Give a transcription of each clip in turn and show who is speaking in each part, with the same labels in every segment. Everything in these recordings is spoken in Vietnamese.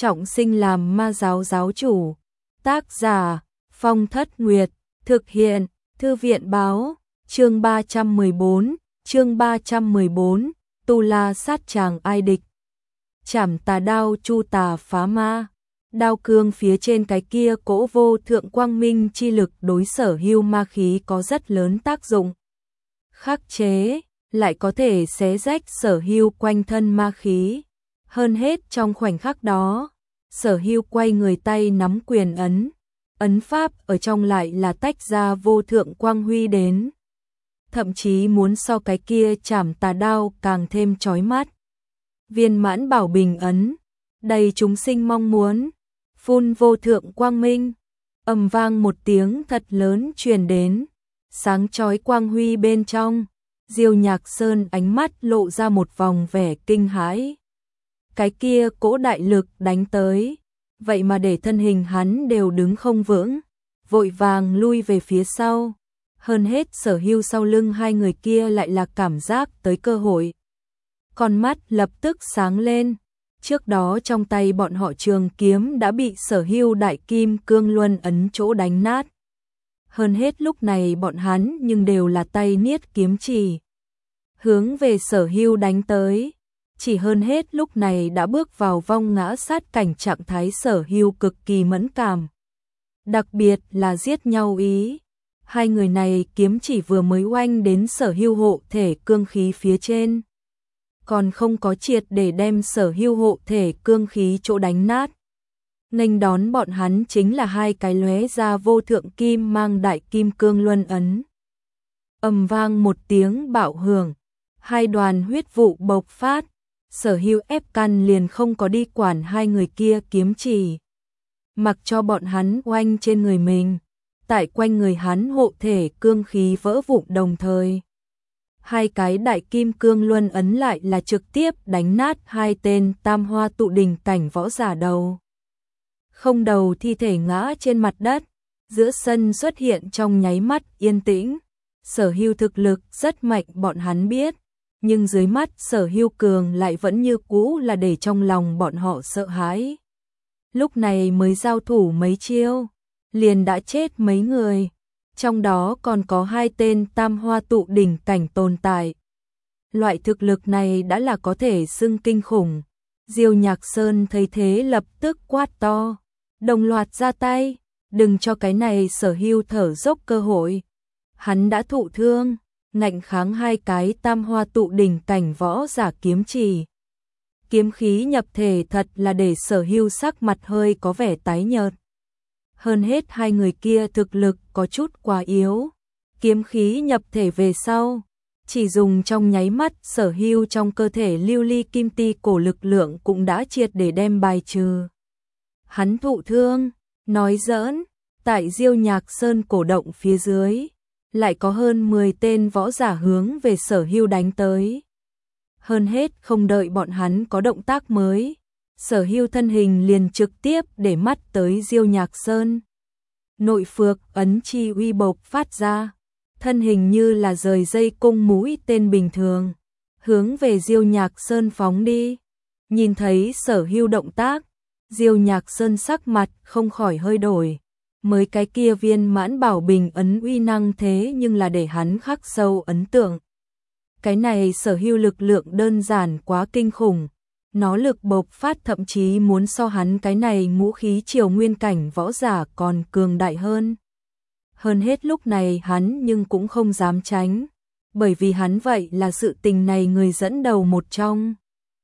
Speaker 1: trọng sinh làm ma giáo giáo chủ. Tác giả Phong Thất Nguyệt. Thực hiện Thư viện báo. Chương 314. Tu La sát tràng ai địch. Chảm tà đao chu tà phá ma. Đao cương phía trên cái kia cỗ vô thượng quang minh chi lực đối sở hữu ma khí có rất lớn tác dụng. Khắc chế, lại có thể xé rách sở hữu quanh thân ma khí. Hơn hết trong khoảnh khắc đó, sở hữu quay người tay nắm quyền ấn pháp ở trong lại là tách ra vô thượng quang huy đến. Thậm chí muốn so cái kia chảm tà đao càng thêm chói mắt. Viên mãn bảo bình ấn, đầy chúng sinh mong muốn, phun vô thượng quang minh, ầm vang một tiếng thật lớn truyền đến, sáng chói quang huy bên trong, Diêu Nhạc Sơn ánh mắt lộ ra một vòng vẻ kinh hãi. Cái kia cỗ đại lực đánh tới, vậy mà để thân hình hắn đều đứng không vững, vội vàng lui về phía sau. Hơn hết sở hữu sau lưng hai người kia lại là cảm giác tới cơ hội. Con mắt lập tức sáng lên, trước đó trong tay bọn họ trường kiếm đã bị sở hữu đại kim cương luân ấn chỗ đánh nát. Hơn hết lúc này bọn hắn nhưng đều là tay niết kiếm chỉ, hướng về sở hữu đánh tới. Chỉ hơn hết lúc này đã bước vào vong ngã sát cảnh trạng thái sở hữu cực kỳ mẫn cảm. Đặc biệt là giết nhau ý. Hai người này kiếm chỉ vừa mới oanh đến sở hữu hộ thể cương khí phía trên. Còn không có triệt để đem sở hữu hộ thể cương khí chỗ đánh nát. Nghênh đón bọn hắn chính là hai cái lóe ra vô thượng kim mang đại kim cương luân ấn. Ầm vang một tiếng bạo hưởng, hai đoàn huyết vụ bộc phát, sở hữu ép căn liền không có đi quản hai người kia kiếm chỉ. Mặc cho bọn hắn oanh trên người mình, tại quanh người hắn hộ thể cương khí vỡ vụn đồng thời. Hai cái đại kim cương luân ấn lại là trực tiếp đánh nát hai tên tam hoa tụ đỉnh cảnh võ giả đầu. Không đầu thi thể ngã trên mặt đất, giữa sân xuất hiện trong nháy mắt yên tĩnh. Sở hữu thực lực rất mạnh bọn hắn biết, nhưng dưới mắt sở hữu cường lại vẫn như cũ là để trong lòng bọn họ sợ hãi. Lúc này mới giao thủ mấy chiêu, liền đã chết mấy người, trong đó còn có hai tên tam hoa tụ đỉnh cảnh tồn tại. Loại thực lực này đã là có thể xưng kinh khủng. Diêu Nhạc Sơn thấy thế lập tức quát to, đồng loạt ra tay, đừng cho cái này sở hữu thở dốc cơ hội. Hắn đã thụ thương, ngạnh kháng hai cái tam hoa tụ đỉnh cảnh võ giả kiếm chỉ. Kiếm khí nhập thể thật là để sở hữu sắc mặt hơi có vẻ tái nhợt. Hơn hết hai người kia thực lực có chút quá yếu. Kiếm khí nhập thể về sau, chỉ dùng trong nháy mắt sở hữu trong cơ thể lưu ly kim ti cổ lực lượng cũng đã triệt để đem bài trừ. Hắn thụ thương, nói giỡn, tại Diêu Nhạc Sơn cổ động phía dưới, lại có hơn 10 tên võ giả hướng về sở hữu đánh tới. Hơn hết không đợi bọn hắn có động tác mới, sở hữu thân hình liền trực tiếp để mắt tới Diêu Nhạc Sơn. Nội phược ấn chi uy bộc phát ra, thân hình như là rời dây cung mũi tên bình thường, hướng về Diêu Nhạc Sơn phóng đi. Nhìn thấy sở hữu động tác, Diêu Nhạc Sơn sắc mặt không khỏi hơi đổi. Mới cái kia viên mãn bảo bình ấn uy năng thế nhưng là để hắn khắc sâu ấn tượng. Cái này sở hữu lực lượng đơn giản quá kinh khủng, nó lực bộc phát thậm chí muốn so hắn cái này ngũ khí triều nguyên cảnh võ giả còn cường đại hơn. Hơn hết lúc này hắn nhưng cũng không dám tránh, bởi vì hắn vậy là sự tình này người dẫn đầu một trong.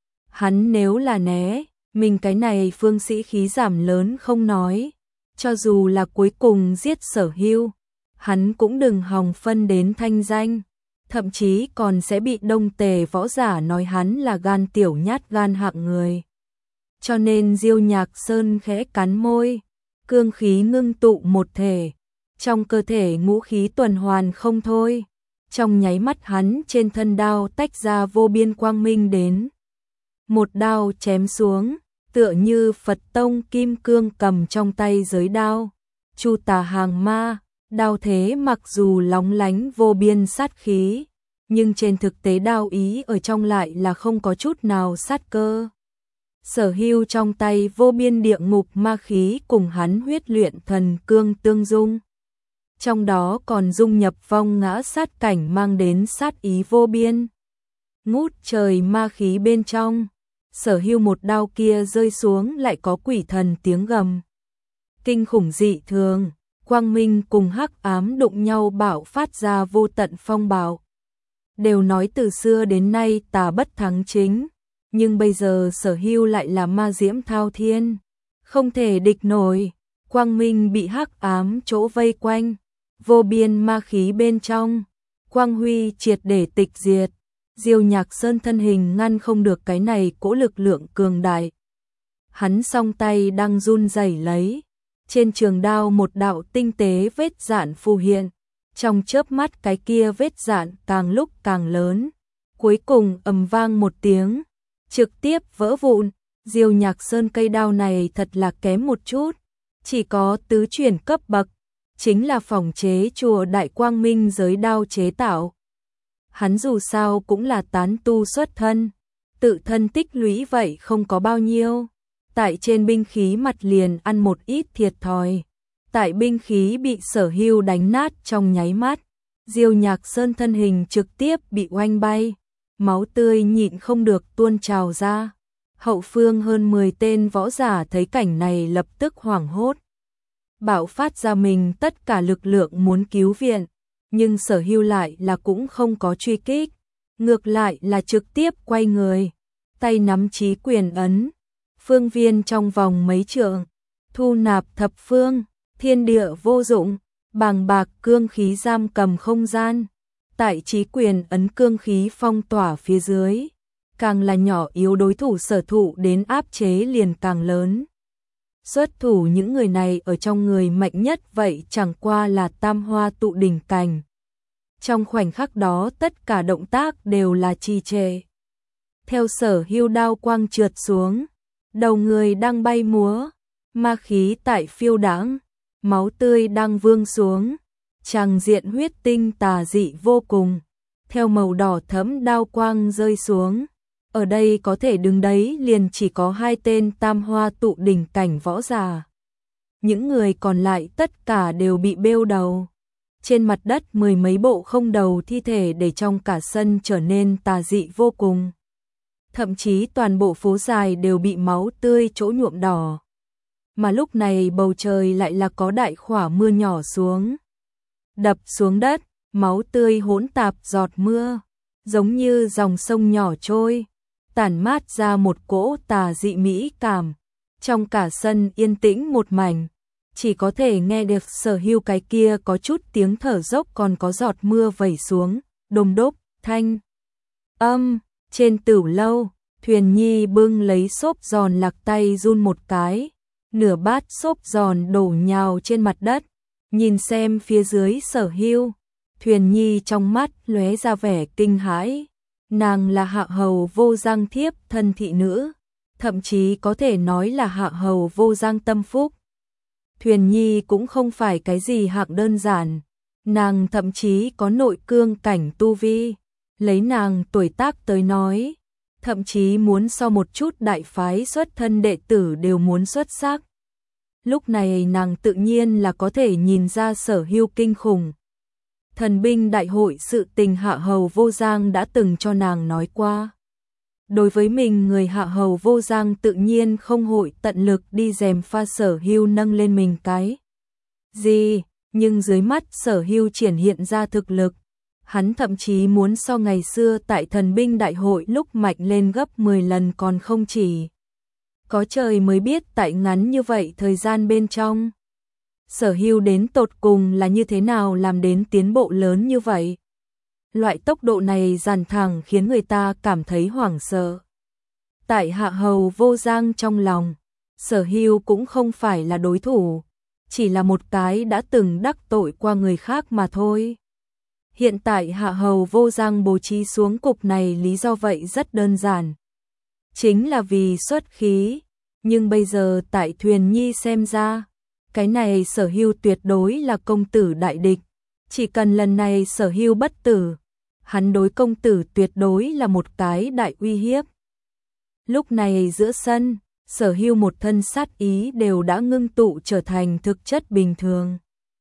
Speaker 1: Hắn nếu là né, mình cái này phương sĩ khí giảm lớn không nói, cho dù là cuối cùng giết sở hữu, hắn cũng đừng hòng phân đến thanh danh. Thậm chí còn sẽ bị đông tề võ giả nói hắn là gan tiểu nhát gan hạng người. Cho nên Diêu Nhạc Sơn khẽ cắn môi, cương khí ngưng tụ một thể, trong cơ thể ngũ khí tuần hoàn không thôi. Trong nháy mắt hắn trên thân đao tách ra vô biên quang minh đến. Một đao chém xuống, tựa như Phật tông kim cương cầm trong tay giới đao, chu tà hàng ma. Đao thế mặc dù lóng lánh vô biên sát khí, nhưng trên thực tế đao ý ở trong lại là không có chút nào sát cơ. Sở Hưu trong tay vô biên địa ngục ma khí cùng hắn huyết luyện thần cương tương dung. Trong đó còn dung nhập vong ngã sát cảnh mang đến sát ý vô biên. Ngút trời ma khí bên trong, Sở Hưu một đao kia rơi xuống lại có quỷ thần tiếng gầm. Kinh khủng dị thường, quang minh cùng hắc ám đụng nhau bạo phát ra vô tận phong bạo. Đều nói từ xưa đến nay tà bất thắng chính, nhưng bây giờ Sở Hưu lại là ma diễm thao thiên, không thể địch nổi. Quang minh bị hắc ám chỗ vây quanh, vô biên ma khí bên trong, quang huy triệt để tịch diệt. Diêu Nhạc Sơn thân hình ngăn không được cái này cỗ lực lượng cường đại. Hắn song tay đang run rẩy lấy, trên trường đao một đạo tinh tế vết dạn phù hiện, trong chớp mắt cái kia vết dạn càng lúc càng lớn, cuối cùng ầm vang một tiếng, trực tiếp vỡ vụn. Diêu Nhạc Sơn cây đao này thật là kém một chút, chỉ có tứ chuyển cấp bậc, chính là phòng chế chùa Đại Quang Minh giới đao chế tạo. Hắn dù sao cũng là tán tu xuất thân, tự thân tích lũy vậy không có bao nhiêu, tại trên binh khí mặt liền ăn một ít thiệt thòi. Tại binh khí bị Sở Hưu đánh nát trong nháy mắt, Diêu Nhạc Sơn thân hình trực tiếp bị oanh bay, máu tươi nhịn không được tuôn trào ra. Hậu phương hơn 10 tên võ giả thấy cảnh này lập tức hoảng hốt, bạo phát ra mình tất cả lực lượng muốn cứu viện, nhưng Sở Hưu lại là cũng không có truy kích, ngược lại là trực tiếp quay người, tay nắm chí quyền ấn, phương viên trong vòng mấy trượng, thu nạp thập phương, thiên địa vô dụng, bàng bạc cương khí giam cầm không gian. Tại chí quyền ấn cương khí phong tỏa phía dưới, càng là nhỏ yếu đối thủ sở thụ đến áp chế liền càng lớn. Xuất thủ những người này ở trong người mạnh nhất vậy chẳng qua là tam hoa tụ đỉnh cảnh. Trong khoảnh khắc đó tất cả động tác đều là trì trệ. Theo Sở Hưu đao quang trượt xuống, đầu người đang bay múa, ma khí tại phiêu đãng, máu tươi đang vương xuống, tràng diện huyết tinh tà dị vô cùng. Theo màu đỏ thẫm đao quang rơi xuống, ở đây có thể đứng đấy liền chỉ có 2 tên tam hoa tụ đỉnh cảnh võ giả. Những người còn lại tất cả đều bị bêu đầu. Trên mặt đất 10 mấy bộ không đầu thi thể để trong cả sân trở nên tà dị vô cùng. Thậm chí toàn bộ phố dài đều bị máu tươi chỗ nhuộm đỏ. Mà lúc này bầu trời lại là có đại khỏa mưa nhỏ xuống. Đập xuống đất, máu tươi hỗn tạp giọt mưa, giống như dòng sông nhỏ trôi, tản mát ra một cỗ tà dị mỹ cảm. Trong cả sân yên tĩnh một mảnh, chỉ có thể nghe được Sở Hưu cái kia có chút tiếng thở dốc, còn có giọt mưa vẩy xuống, đôm đốp, thanh âm. Trên tửu lâu, Thuyền Nhi bưng lấy xốp giòn lạc tay run một cái, nửa bát xốp giòn đổ nhào trên mặt đất, nhìn xem phía dưới Sở Hưu. Thuyền Nhi trong mắt lóe ra vẻ kinh hãi, nàng là hạ hầu vô giang thiếp thân thị nữ, thậm chí có thể nói là hạ hầu vô giang tâm phúc. Thuyền Nhi cũng không phải cái gì hạng đơn giản, nàng thậm chí có nội cương cảnh tu vi, lấy nàng tuổi tác tới nói, thậm chí muốn so một chút đại phái xuất thân đệ tử đều muốn xuất sắc. Lúc này nàng tự nhiên là có thể nhìn ra Sở Hưu kinh khủng. Thần binh đại hội sự tình hạ hầu vô giang đã từng cho nàng nói qua. Đối với mình người hạ hầu vô giang tự nhiên không hội tận lực đi dèm pha Sở Hưu nâng lên mình cái gì, nhưng dưới mắt Sở Hưu triển hiện ra thực lực, hắn thậm chí muốn so ngày xưa tại thần binh đại hội lúc mạnh lên gấp 10 lần còn không chỉ. Có trời mới biết tại ngắn như vậy thời gian bên trong, Sở Hưu đến tột cùng là như thế nào làm đến tiến bộ lớn như vậy. Loại tốc độ này dàn thẳng khiến người ta cảm thấy hoảng sợ. Tại hạ hầu vô giang trong lòng, Sở Hưu cũng không phải là đối thủ, chỉ là một cái đã từng đắc tội qua người khác mà thôi. Hiện tại hạ hầu vô giang bố trí xuống cục này lý do vậy rất đơn giản. Chính là vì xuất khí, nhưng bây giờ tại Thuyền Nhi xem ra, cái này Sở Hưu tuyệt đối là công tử đại địch. Chỉ cần lần này Sở Hưu bất tử, hắn đối công tử tuyệt đối là một cái đại uy hiếp. Lúc này giữa sân, Sở Hưu một thân sát ý đều đã ngưng tụ trở thành thực chất bình thường.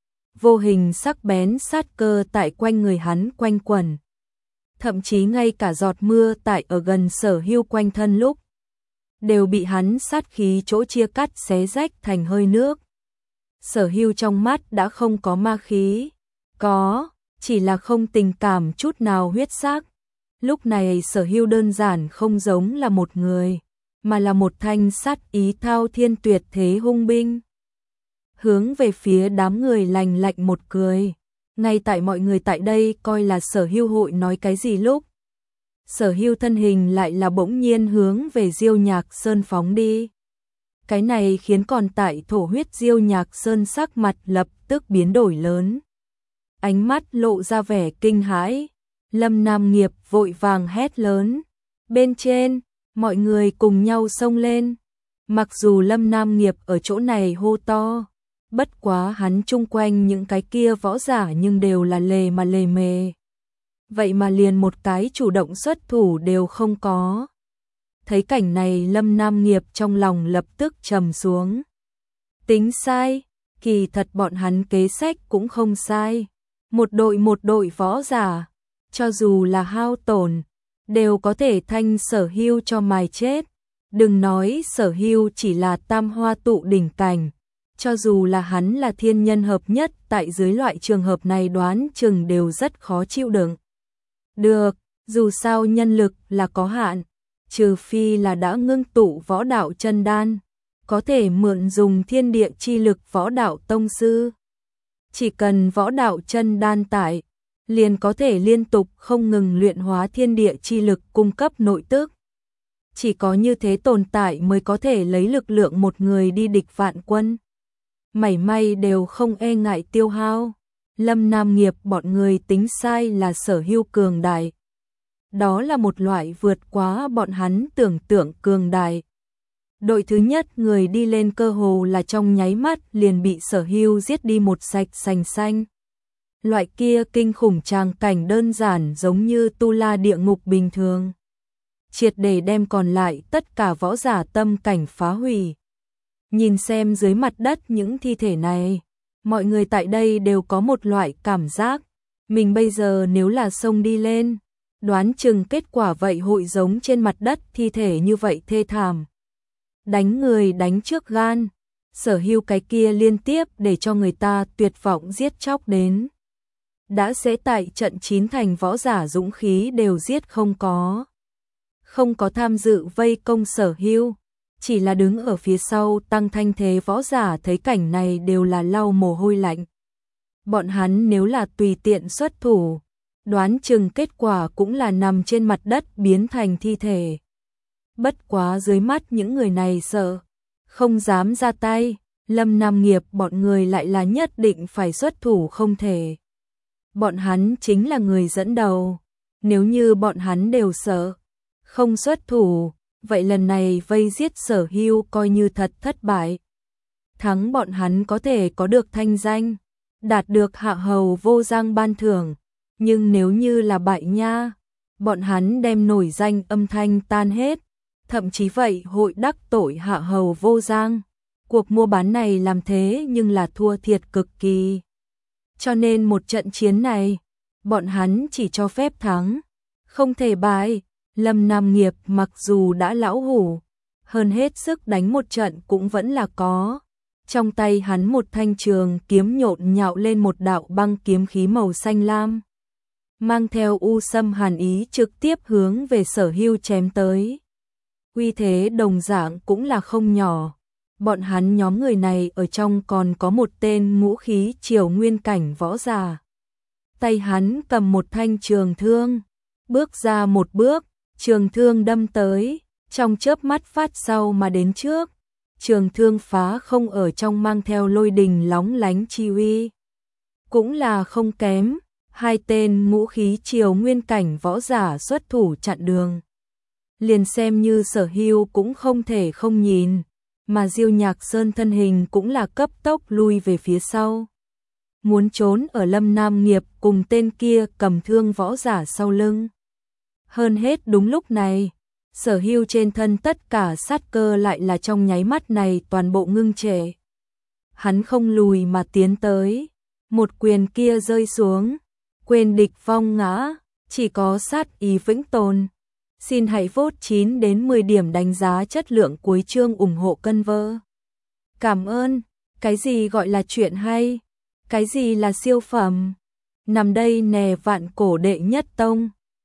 Speaker 1: Vô hình sắc bén sát cơ tại quanh người hắn quanh quẩn. Thậm chí ngay cả giọt mưa tại ở gần Sở Hưu quanh thân lúc đều bị hắn sát khí chỗ chia cắt xé rách thành hơi nước. Sở Hưu trong mắt đã không có ma khí, có, chỉ là không tình cảm chút nào huyết sắc. Lúc này Sở Hưu đơn giản không giống là một người, mà là một thanh sát ý thao thiên tuyệt thế hung binh. Hướng về phía đám người lành lạnh một cười, ngay tại mọi người tại đây coi là Sở Hưu hội nói cái gì lúc. Sở Hưu thân hình lại là bỗng nhiên hướng về Diêu Nhạc Sơn phóng đi. Cái này khiến còn tại thổ huyết Diêu Nhạc Sơn sắc mặt lập tức biến đổi lớn. Ánh mắt lộ ra vẻ kinh hãi. Lâm Nam Nghiệp vội vàng hét lớn. Bên trên, mọi người cùng nhau xông lên. Mặc dù Lâm Nam Nghiệp ở chỗ này hô to, bất quá hắn chung quanh những cái kia võ giả nhưng đều là lề mà lề mề. Vậy mà liền một cái chủ động xuất thủ đều không có. Thấy cảnh này Lâm Nam Nghiệp trong lòng lập tức trầm xuống. Tính sai, kỳ thật bọn hắn kế sách cũng không sai. Một đội võ giả, cho dù là hao tổn, đều có thể thanh Sở Hưu cho mài chết. Đừng nói Sở Hưu chỉ là tam hoa tụ đỉnh cảnh, cho dù là hắn là thiên nhân hợp nhất tại dưới loại trường hợp này đoán chừng đều rất khó chịu đựng. Được, dù sao nhân lực là có hạn, trừ phi là đã ngưng tụ võ đạo chân đan, có thể mượn dùng thiên địa chi lực võ đạo tông sư. Chỉ cần võ đạo chân đan tại, liền có thể liên tục không ngừng luyện hóa thiên địa chi lực cung cấp nội tức. Chỉ có như thế tồn tại mới có thể lấy lực lượng một người đi địch vạn quân. Mảy may đều không e ngại tiêu hao. Lâm Nam Nghiệp bọn người tính sai là Sở Hưu cường đại. Đó là một loại vượt quá bọn hắn tưởng tượng cường đại. Đội thứ nhất người đi lên cơ hồ là trong nháy mắt liền bị Sở Hưu giết đi một sạch sành xanh. Loại kia kinh khủng tràng cảnh đơn giản giống như tu la địa ngục bình thường. Triệt để đem còn lại tất cả võ giả tâm cảnh phá hủy. Nhìn xem dưới mặt đất những thi thể này, mọi người tại đây đều có một loại cảm giác, mình bây giờ nếu là xông đi lên, đoán chừng kết quả vậy hội giống trên mặt đất thi thể như vậy thê thảm. Đánh người đánh trước gan, Sở Hưu cái kia liên tiếp để cho người ta tuyệt vọng giết chóc đến. Đã sẽ tại trận 9 thành võ giả dũng khí đều giết không có. Không có tham dự vây công Sở Hưu, chỉ là đứng ở phía sau tăng thanh thế võ giả thấy cảnh này đều là lau mồ hôi lạnh. Bọn hắn nếu là tùy tiện xuất thủ, đoán chừng kết quả cũng là nằm trên mặt đất biến thành thi thể. Bất quá dưới mắt những người này sợ, không dám ra tay, Lâm Nam Nghiệp bọn người lại là nhất định phải xuất thủ không thể. Bọn hắn chính là người dẫn đầu, nếu như bọn hắn đều sợ, không xuất thủ, vậy lần này vây giết Sở Hưu coi như thật thất bại. Thắng bọn hắn có thể có được thanh danh, đạt được hạ hầu vô giang ban thưởng, nhưng nếu như là bại nha, bọn hắn đem nổi danh âm thanh tan hết, thậm chí vậy hội đắc tội hạ hầu vô giang. Cuộc mua bán này làm thế nhưng là thua thiệt cực kỳ. Cho nên một trận chiến này, bọn hắn chỉ cho phép thắng, không thể bại. Lâm Nam Nghiệp mặc dù đã lão hủ, hơn hết sức đánh một trận cũng vẫn là có. Trong tay hắn một thanh trường kiếm nhộn nhạo lên một đạo băng kiếm khí màu xanh lam. Mang theo u sâm hàn ý trực tiếp hướng về Sở Hưu chém tới. Uy thế đồng dạng cũng là không nhỏ. Bọn hắn nhóm người này ở trong còn có một tên ngũ khí triều nguyên cảnh võ giả. Tay hắn cầm một thanh trường thương, bước ra một bước, trường thương đâm tới, trong chớp mắt phát sau mà đến trước. Trường thương phá không ở trong mang theo lôi đình lóng lánh chi uy. Cũng là không kém, hai tên ngũ khí triều nguyên cảnh võ giả xuất thủ chặn đường. Liền xem như Sở Hưu cũng không thể không nhìn, mà Diêu Nhạc Sơn thân hình cũng là cấp tốc lui về phía sau. Muốn trốn ở Lâm Nam Nghiệp cùng tên kia cầm thương võ giả sau lưng. Hơn hết đúng lúc này, sở hữu trên thân tất cả sát cơ lại là trong nháy mắt này toàn bộ ngưng trệ. Hắn không lùi mà tiến tới, một quyền kia rơi xuống, quên địch vong ngã, chỉ có sát ý vĩnh tồn. Xin hãy vote 9 đến 10 điểm đánh giá chất lượng cuối chương ủng hộ cân vơ. Cảm ơn, cái gì gọi là chuyện hay, cái gì là siêu phẩm, nằm đây nè vạn cổ đệ nhất tông.